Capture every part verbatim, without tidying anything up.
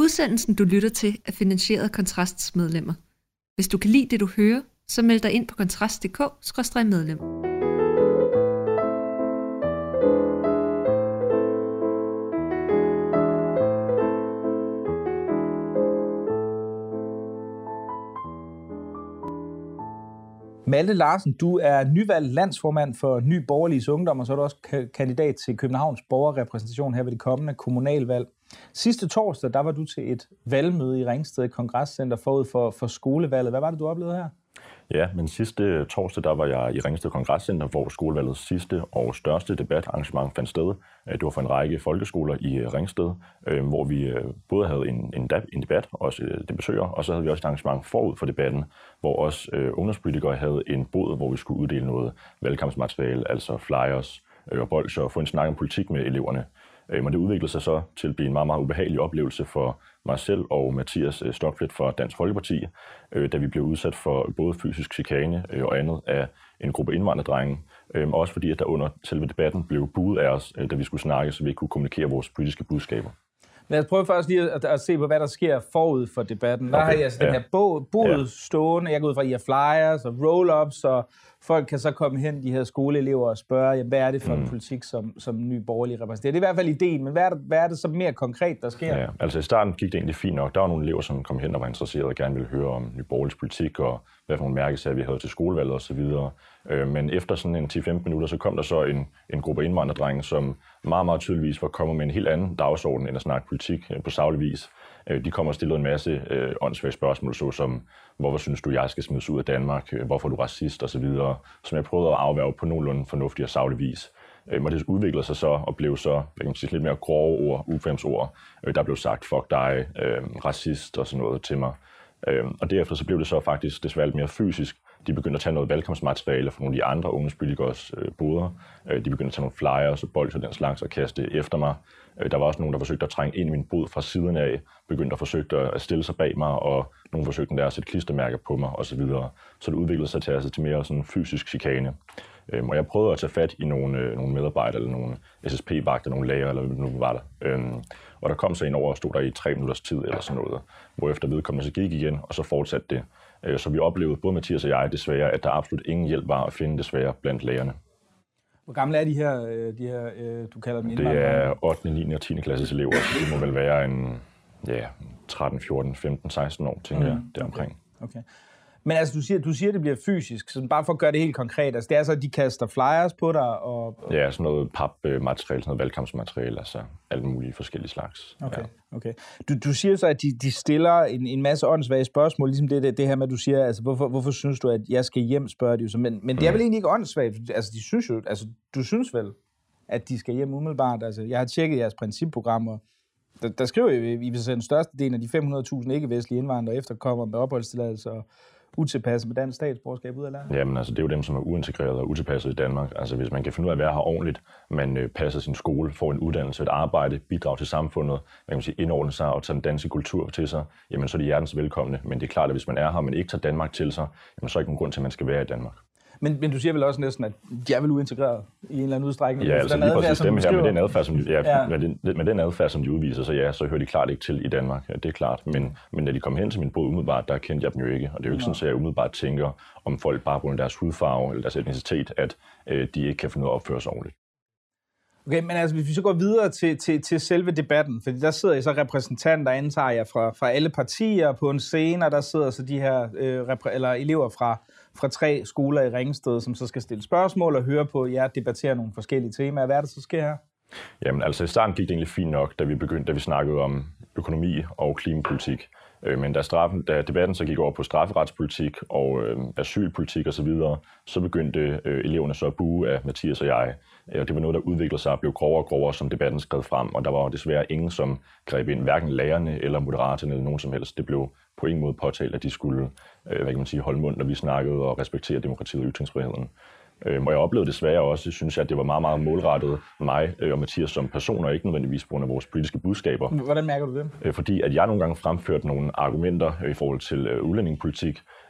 Udsendelsen, du lytter til, er finansieret af Kontrasts medlemmer. Hvis du kan lide det, du hører, så meld dig ind på kontrast punktum d k skråstreg medlem. Malte Larsen, du er nyvalgt landsformand for Ny Borgerliges Ungdom, og så er du også kandidat til Københavns borgerrepræsentation her ved det kommende kommunalvalg. Sidste torsdag, der var du til et valgmøde i Ringsted Kongresscenter forud for, for skolevalget. Hvad var det, du oplevede her? Ja, men sidste torsdag, der var jeg i Ringsted Kongresscenter, hvor skolevalgets sidste og største debatarrangement fandt sted. Det var for en række folkeskoler i Ringsted, hvor vi både havde en, en debat, også det besøger, og så havde vi også et arrangement forud for debatten, hvor også ungdomspolitikere havde en bod, hvor vi skulle uddele noget valgkampsmateriale, altså flyers og bolsjer, og få en snak om politik med eleverne. Og det udviklede sig så til at blive en meget, meget ubehagelig oplevelse for mig selv og Mathias Stockfeldt fra Dansk Folkeparti, da vi blev udsat for både fysisk chikane og andet af en gruppe indvandrerdrenge. Og også fordi, at der under selve debatten blev buet af os, da vi skulle snakke, så vi ikke kunne kommunikere vores politiske budskaber. Lad os prøve først lige at, at se på, hvad der sker forud for debatten. Der okay, har I altså ja. den her bod, bod ja. stående. Jeg går ud fra, at I har flyers og roll-ups, og folk kan så komme hen, de her skoleelever, og spørge, jamen, hvad er det for mm. en politik, som, som Ny Borgerlige repræsenterer. Det er i hvert fald ideen, men hvad er, det, hvad er det så mere konkret, der sker? Ja, altså i starten gik det egentlig fint nok. Der var nogle elever, som kom hen og var interesserede og gerne ville høre om Ny Borgerliges politik, og hvad for nogle mærkesager vi havde til skolevalget osv. Men efter sådan en ti til femten minutter, så kom der så en, en gruppe indvandrerdrenge, som meget, meget tydeligvis var kommet med en helt anden dagsorden end at snakke politik på saglig vis. De kom og stillede en masse øh, åndssvage spørgsmål, såsom, hvorfor synes du, jeg skal smides ud af Danmark, hvorfor er du racist osv., som jeg prøvede at afværge på nogenlunde fornuftig og saglig vis. Og det udviklede sig så og blev så kan man sige, lidt mere grove ord, ukvemsord. Der blev sagt, fuck dig, øh, racist og sådan noget til mig. Og derefter så blev det så faktisk desværre lidt mere fysisk. De begyndte at tage noget valgkampsmateriale fra nogle af de andre ungdomspolitikers øh, boder. De begyndte at tage nogle flyers og bolsjer den slags og kaste efter mig. Der var også nogen, der forsøgte at trænge ind i min bod fra siden af, begyndte at forsøge at stille sig bag mig, og nogen forsøgte der at sætte klistermærker på mig osv. Så, så det udviklede sig til, altså, til mere sådan fysisk chikane. Øhm, og jeg prøvede at tage fat i nogle, øh, nogle medarbejdere, eller nogle S S P-vagter, nogle læger, eller hvad nu var der. Øhm, og der kom så en over og stod der i tre minutters tid, eller sådan noget, hvorefter vedkommende så gik igen, og så fortsatte det. Øh, så vi oplevede, både Mathias og jeg, desværre, at der absolut ingen hjælp var at finde desværre blandt lægerne. Hvor gamle er de her, de her du kalder dem indvandrere? Det er ottende, niende og tiende klasses elever, så det må vel være en ja, tretten, fjorten, femten, seksten år, tænker mm, jeg, deromkring. Okay. okay. Men altså, du siger, du siger, at det bliver fysisk, så bare for at gøre det helt konkret, altså det er så, at de kaster flyers på dig? Og, og... Ja, sådan noget papmateriale, sådan noget valgkampsmateriale, altså alle mulige forskellige slags. Okay, ja. okay. Du, du siger så, at de, de stiller en, en masse åndssvage spørgsmål, ligesom det, det, det her med, at du siger, altså hvorfor, hvorfor synes du, at jeg skal hjem, spørger de jo så, men, men det er vel egentlig ikke åndssvagt, altså de synes jo, altså du synes vel, at de skal hjem umiddelbart, altså jeg har tjekket jeres principprogrammer, der, der skriver I, I vil sende størstedelen af de fem hundrede tusind ikke-vestlige indvandrere efterkommer med opholdstilladelse og utilpasset med dansk statsborgerskab ud af landet? Jamen altså, det er jo dem, som er uintegreret og utilpasset i Danmark. Altså hvis man kan finde ud af at være her ordentligt, man øh, passer sin skole, får en uddannelse, et arbejde, bidrager til samfundet, man kan sige indordne sig og tage den danske kultur til sig, jamen så er de hjertens velkomne. Men det er klart, at hvis man er her, og man ikke tager Danmark til sig, jamen så er ikke nogen grund til, at man skal være i Danmark. Men, men du siger vel også næsten, at de er vel uintegreret i en eller anden udstrækning? Ja, altså lige præcis dem her med den adfærd, som de, ja, ja. Med, den, med den adfærd, som de udviser, så ja, så hører de klart ikke til i Danmark. Ja, det er klart. Men, men da de kom hen til min bod umiddelbart, der kendte jeg dem jo ikke. Og det er jo ikke sådan, at jeg umiddelbart tænker, om folk bare på deres hudfarve eller deres etnicitet, at øh, de ikke kan finde ud af at opføre sig ordentligt. Okay, men altså hvis vi så går videre til, til, til selve debatten, fordi der sidder I så repræsentanter, antager jeg, fra, fra alle partier på en scene, og der sidder så de her øh, repræ- eller elever fra, fra tre skoler i Ringsted, som så skal stille spørgsmål og høre på jer debattere nogle forskellige temaer. Hvad er det, så sker her? Jamen altså i starten gik det egentlig fint nok, da vi begyndte, da vi snakkede om økonomi og klimapolitik. Men da, straffen, da debatten så gik over på strafferetspolitik og øh, asylpolitik osv., så, så begyndte øh, eleverne så at buge af Mathias og jeg. Og det var noget, der udviklede sig og blev grovere og grovere, som debatten skred frem. Og der var desværre ingen, som greb ind, hverken lærerne eller moderaterne eller nogen som helst. Det blev på ingen måde påtalt, at de skulle øh, hvad kan man sige, holde mund, når vi snakkede og respektere demokratiet og ytringsfriheden. Og jeg oplevede desværre også, synes jeg, at det var meget, meget målrettet mig og Mathias som personer, ikke nødvendigvis på grund af vores politiske budskaber. Hvordan mærker du det? Fordi at jeg nogle gange fremførte nogle argumenter i forhold til udlændingepolitik,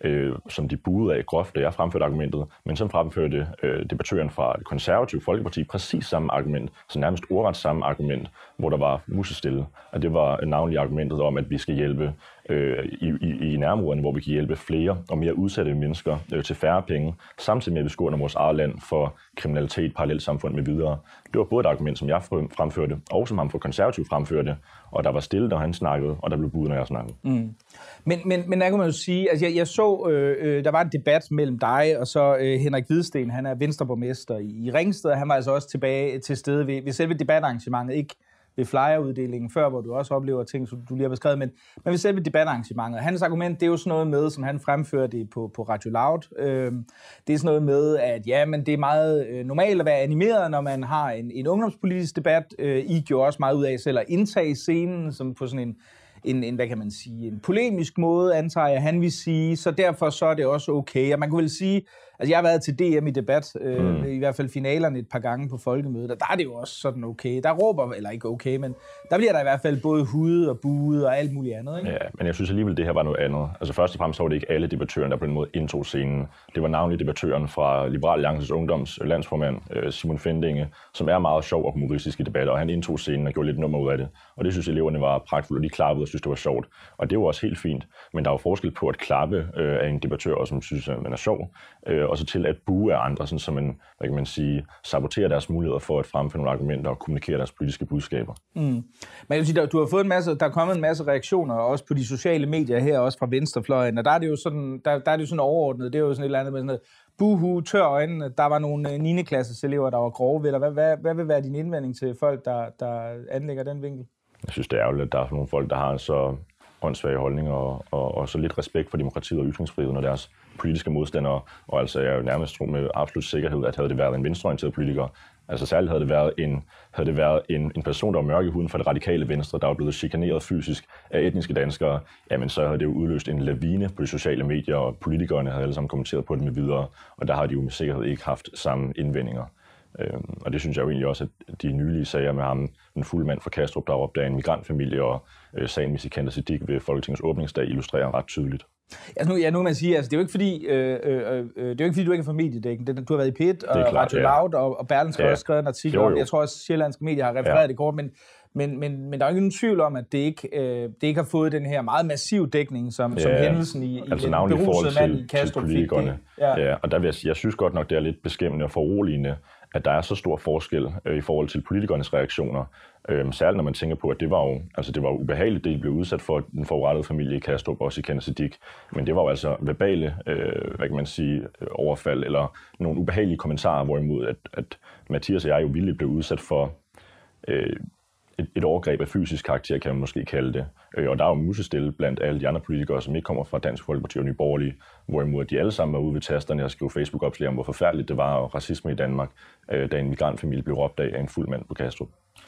øh, som de buede af groft, da jeg fremførte argumentet, men så fremførte øh, debattøren fra det konservative Folkeparti præcis samme argument, så nærmest ordret samme argument, hvor der var musestille. Og det var navnlig argumentet om, at vi skal hjælpe øh, i, i, i nærområderne, hvor vi kan hjælpe flere og mere udsatte mennesker øh, til færre penge, samtidig med at vi skåner vores eget land for kriminalitet, parallelsamfund med videre. Det var både et argument, som jeg fremførte, og som ham fra konservativ fremførte, og der var stille, da han snakkede, og der blev budet, når jeg snakkede. Mm. Men, men, men der kan man jo sige, altså jeg, jeg så, øh, øh, der var en debat mellem dig og så øh, Henrik Hvidsten, han er venstreborgmester i, i Ringsted, han var altså også tilbage til stede ved, ved selve debatarrangementet, ikke ved flyeruddelingen før, hvor du også oplever ting, som du lige har beskrevet, men, men ved selve debatarrangementet. Hans argument, det er jo sådan noget med, som han fremførte på, på Radio Loud, øh, det er sådan noget med, at ja, men det er meget øh, normalt at være animeret, når man har en, en ungdomspolitisk debat. Øh, I gjorde også meget ud af selv at indtage scenen, som på sådan en En, en, hvad kan man sige, en polemisk måde, antager jeg, han vil sige, så derfor så er det også okay. Og man kunne vel sige, altså jeg har været til D M i debat, øh, mm. i hvert fald finalerne et par gange på folkemødet, og der er det jo også sådan okay. Der råber, eller ikke okay, men der bliver der i hvert fald både hudet og buet og alt muligt andet, ikke? Ja, men jeg synes alligevel, det her var noget andet. Altså først og fremmest så var det ikke alle debattøren, der på den måde indtog scenen. Det var navnlig debattøren fra Liberal Alliances Ungdoms landsformand, Simon Fendinge, som er meget sjov og humoristisk i debatter, og han indtog scenen og gjorde lidt nummer ud af det. Og det synes eleverne var pragtfuldt, og de klappede og synes, det var sjovt. Og det var også helt fint. Men der er jo forskel på at klappe øh, af en debattør, som synes, at man er sjov, øh, og så til at bue af andre, sådan, så man, hvad kan man sige, saboterer deres muligheder for at fremføre nogle argumenter og kommunikere deres politiske budskaber. Mm. Men jeg vil sige, du har fået en masse, der er kommet en masse reaktioner, også på de sociale medier her, også fra venstrefløjen, og der er det jo sådan, der, der er det jo sådan overordnet, det er jo sådan et eller andet med sådan noget, buhu, tør øjnene, der var nogle niende klasses elever, der var grove ved dig. Hvad, hvad, hvad vil være din indvending til folk, der, der anlægger den vinkel? Jeg synes, det er ærgerligt, at der er nogle folk, der har så åndssvage holdninger og, og, og så lidt respekt for demokratiet og ytringsfriheden og deres politiske modstandere. Og altså, jeg er jo nærmest tro med absolut sikkerhed, at havde det været en venstreorienteret politiker, altså særligt havde det været en, havde det været en, en person, der var mørk i huden for det radikale venstre, der var blevet chikaneret fysisk af etniske danskere, jamen så havde det jo udløst en lavine på de sociale medier, og politikerne havde alle sammen kommenteret på det med videre, og der har de jo med sikkerhed ikke haft samme indvendinger. Øhm, og det synes jeg jo egentlig også, at de nylige sager med ham, den fulde mand fra Kastrup, der opdager en migrantfamilie, og øh, sagen med Sikander Siddiq ved Folketingets åbningsdag, illustrerer ret tydeligt. Altså nu, ja, nu kan man sige, altså det er jo ikke fordi, øh, øh, øh, det er jo ikke fordi du ikke er fra mediedækken. Du har været i P et og Radio Loud, og, og Berlingske har ja. også skrevet en artikel om. Jeg tror også, at sjællandske medier har refereret ja. det kort, men Men, men, men der er jo ikke nogen tvivl om, at det ikke, øh, det ikke har fået den her meget massiv dækning, som, ja, som hændelsen i, altså i den berusede mand i Kastrup fik det. Ja. Ja, og der vil jeg, jeg synes godt nok, det er lidt beskæmmende og foruroligende, at der er så stor forskel øh, i forhold til politikernes reaktioner. Øh, særligt når man tænker på, at det var jo, altså det var ubehageligt, det de blev udsat for den forurettede familie i Kastrup, også i Sikander Siddiq. Men det var jo altså verbale, øh, hvad kan man sige, overfald eller nogle ubehagelige kommentarer, hvorimod at, at Mathias og jeg jo vildt blev udsat for øh, Et, et overgreb af fysisk karakter, kan man måske kalde det. Og der er jo musestille blandt alle de andre politikere, som ikke kommer fra Dansk Folkeparti og Nye Borgerlige, hvorimod de alle sammen var ude ved tasterne og skrev Facebook-opslag om, hvor forfærdeligt det var, og racisme i Danmark, da en migrantfamilie blev råbt af en fuld mand på Kastrup.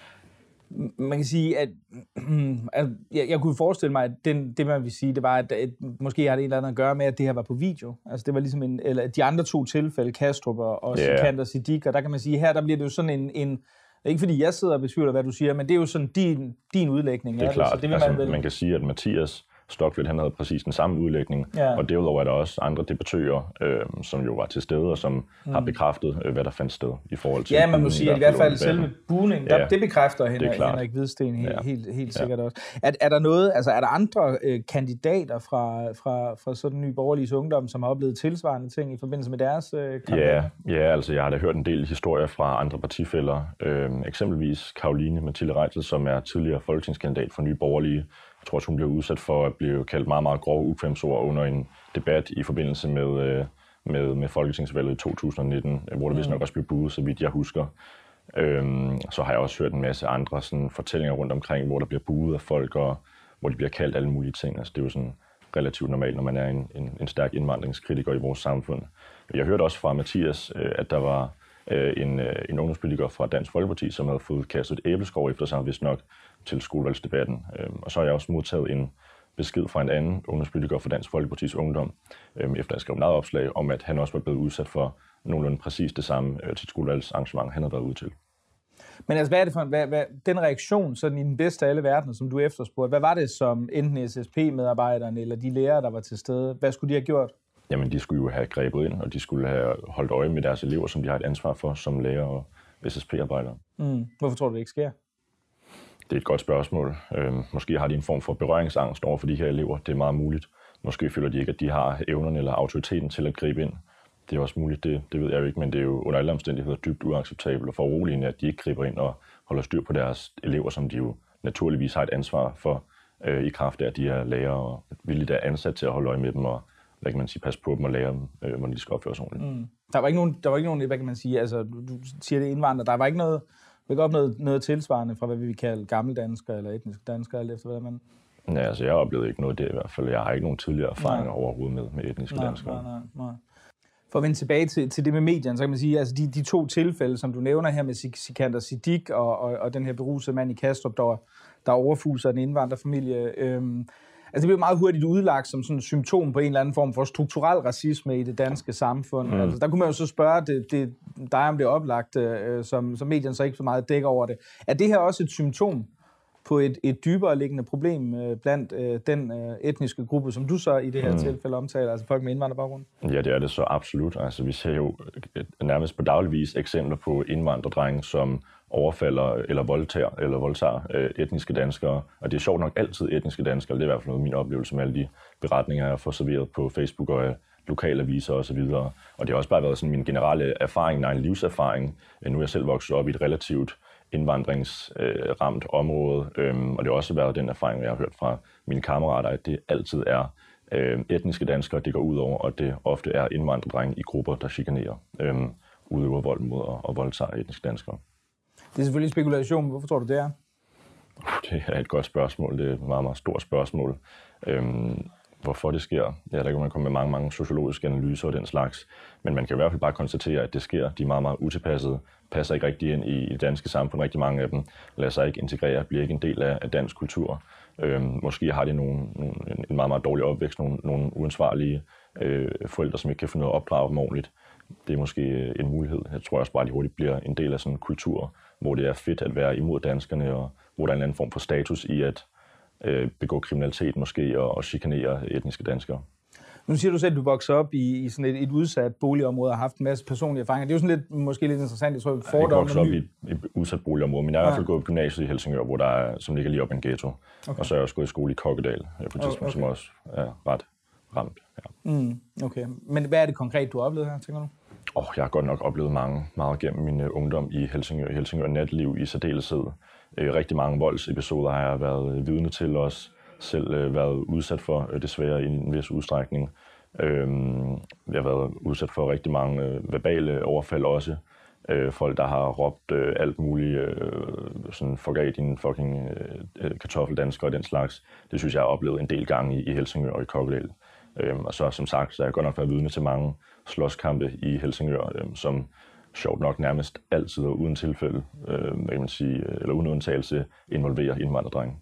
Man kan sige, at, at jeg, jeg kunne forestille mig, at den, det, man vil sige, det var, at, at måske har det en eller anden at gøre med, at det her var på video. Altså det var ligesom en, eller de andre to tilfælde, Kastrup og, og yeah. Sikander Siddiq, og der kan man sige, her der bliver det jo sådan en... en ikke fordi jeg sidder og betvivler, hvad du siger, men det er jo sådan din, din udlægning. Det er klart. Det, så det vil altså, man, vel... man kan sige, at Mathias Stockfeldt, han havde præcis den samme udlægning, ja. og derudover er der også andre debattører, øh, som jo var til stede, og som mm. har bekræftet, øh, hvad der fandt sted i forhold til... Ja, man må sige, at i hvert fald selve buning, der, ja, det bekræfter Henrik, det Henrik Hvidsten helt, ja. helt, helt sikkert ja. også. Er, er der noget, altså er der andre øh, kandidater fra, fra, fra sådan Nye Borgerliges Ungdom, som har oplevet tilsvarende ting i forbindelse med deres øh, kampagne? Ja, ja, altså jeg har da hørt en del historier fra andre partifæller, øh, eksempelvis Caroline Mathilde Reitzl, som er tidligere folketingskandidat for Nye Borgerlige. Jeg tror, at hun blev udsat for at blive kaldt meget, meget grove ukvemsord under en debat i forbindelse med, med, med folketingsvalget i to tusind nitten, hvor det vist nok også blev buet, så vidt jeg husker. Øhm, så har jeg også hørt en masse andre sådan, fortællinger rundt omkring, hvor der bliver buet af folk, og hvor de bliver kaldt alle mulige ting. Altså, det er jo sådan relativt normalt, når man er en, en, en stærk indvandringskritiker i vores samfund. Jeg hørte også fra Mathias, at der var en, en ungdomspolitiker fra Dansk Folkeparti, som havde fået kastet et æbleskov efter sig, vist nok til skolevalgsdebatten. Og så har jeg også modtaget en besked fra en anden ungdomspolitiker fra Dansk Folkepartis Ungdom, efter jeg skrev et opslag om, at han også var blevet udsat for nogenlunde præcis det samme til et skolevalgsarrangement, han havde været ude til. Men altså, hvad er det for en, hvad, hvad, den reaktion, sådan i den bedste af alle verdener, som du efterspurgte, hvad var det som enten S S P-medarbejderne eller de lærere, der var til stede, hvad skulle de have gjort? jamen de skulle jo have grebet ind, og de skulle have holdt øje med deres elever, som de har et ansvar for som lærer og S S P-arbejdere. Mm. Hvorfor tror du, det ikke sker? Det er et godt spørgsmål. Øhm, måske har de en form for berøringsangst over for de her elever. Det er meget muligt. Måske føler de ikke, at de har evnerne eller autoriteten til at gribe ind. Det er også muligt, det, det ved jeg jo ikke, men det er jo under alle omstændigheder dybt uacceptabelt og foruroligende, at de ikke griber ind og holder styr på deres elever, som de jo naturligvis har et ansvar for øh, i kraft af, at de er lærere og vildt er ansat til at holde øje med dem og hvad kan man sige, passe på dem og lære dem, øh, hvordan de skal opføre sig ordentligt. Mm. Der var ikke nogen, der var ikke nogen, hvad kan man sige, altså du, du siger det indvandrere, der var ikke noget, vi ikke opnået noget tilsvarende fra, hvad vi vil kalde gammeldanskere eller etniske danskere, alt efter hvad man... Ja, altså jeg oplevede ikke noget af det i hvert fald. Jeg har ikke nogen tidligere erfaringer nej. overhovedet med, med etniske nej, danskere. Nej, nej, nej. For at vende tilbage til, til det med medierne, så kan man sige, altså de, de to tilfælde, som du nævner her med Sikander Siddiq og, og, og den her berusede mand i Kastrup, der, der overfuser en indvandrerfamilie, øhm, altså det bliver meget hurtigt udlagt som sådan et symptom på en eller anden form for strukturel racisme i det danske samfund. Mm. Altså, der kunne man jo så spørge det, det, dig, om det er oplagt, øh, som, som medierne så ikke så meget dækker over det. Er det her også et symptom på et, et dybere liggende problem øh, blandt øh, den øh, etniske gruppe, som du så i det her mm. tilfælde omtaler, altså folk med indvandrerbaggrund? Ja, det er det så absolut. Altså, vi ser jo nærmest på dagligvis eksempler på indvandrerdrenge, som overfalder eller voldtager eller voldtager øh, etniske danskere. Og det er sjovt nok altid etniske danskere. Det er i hvert fald noget af min oplevelse med alle de beretninger, jeg får serveret på Facebook og lokale aviser osv. Og, og det har også bare været sådan min generelle erfaring, nej, en livserfaring. Nu er jeg selv vokset op i et relativt indvandringsramt øh, område, øhm, og det har også været den erfaring, jeg har hørt fra mine kammerater, at det altid er øh, etniske danskere, det går ud over, og det ofte er indvandrerdrenge i grupper, der chikanerer, øh, udøver vold mod og, og voldtager etniske danskere. Det er selvfølgelig spekulation. Hvorfor tror du, det er? Det er et godt spørgsmål. Det er et meget, meget stort spørgsmål. Øhm, hvorfor det sker? Ja, der kan man komme med mange, mange sociologiske analyser og den slags. Men man kan i hvert fald bare konstatere, at det sker. De er meget, meget utilpassede, passer ikke rigtig ind i det danske samfund. Rigtig mange af dem lader sig ikke integrere, bliver ikke en del af, af dansk kultur. Øhm, måske har de nogle, nogle, en meget, meget dårlig opvækst, nogle, nogle uansvarlige øh, forældre, som ikke kan finde ud af at opdrage dem ordentligt. Det er måske en mulighed. Jeg tror også bare, at de hurtigt bliver en del af sådan en kultur, hvor det er fedt at være imod danskerne, og hvor der er en anden form for status i at øh, begå kriminalitet måske, og, og chikanere etniske danskere. Nu siger du selv, at du voksede op i, i sådan et, et udsat boligområde og har haft en masse personlige erfaringer. Det er jo sådan lidt, måske lidt interessant, jeg tror, at fordomme... Jeg er vokset op i et udsat boligområde, men jeg har ja. i hvert fald gået på gymnasiet i Helsingør, hvor der er, som ligger lige op i en ghetto. Okay. Og så er jeg også gået i skole i Kokkedal på et tidspunkt, okay. som også er ret ramt. Ja. Mm, okay. Men hvad er det konkret, du har oplevet her, tænker du? Oh, jeg har godt nok oplevet mange, meget gennem min uh, ungdom i Helsingør, i Helsingør natliv i særdeleshed. Uh, rigtig mange voldsepisoder har jeg været uh, vidne til, også selv uh, været udsat for, uh, desværre i en vis udstrækning. Uh, jeg har været udsat for rigtig mange uh, verbale overfald også. Uh, folk, der har råbt uh, alt muligt, uh, sådan fuck af din fucking uh, kartoffeldansker og den slags. Det synes jeg, jeg har oplevet en del gange i, i Helsingør og i Kokkedal. Øhm, og så som sagt, så har jeg godt nok været vidne til mange slåskampe i Helsingør, øhm, som sjovt nok nærmest altid og uden tilfælde, øhm, kan man sige, eller uden undtagelse, involverer indvandrerdrenge.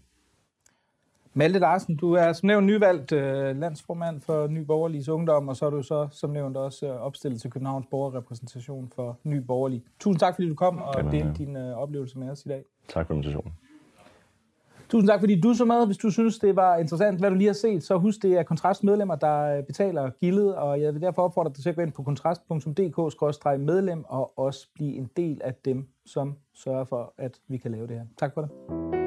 Malte Larsen, du er som nævnt nyvalgt øh, landsformand for Ny Borgerliges Ungdom, og så er du så som nævnt også øh, opstillet til Københavns Borgerrepræsentation for Ny Borgerlig. Tusind tak, fordi du kom og Jamen, delte ja. din øh, oplevelse med os i dag. Tak for invitationen. Tusind tak, fordi du så med. Hvis du synes, det var interessant, hvad du lige har set, så husk, det er Kontrast medlemmer, der betaler gildet, og jeg vil derfor opfordre dig til at gå ind på kontrast punktum d k skråstreg medlem og også blive en del af dem, som sørger for, at vi kan lave det her. Tak for det.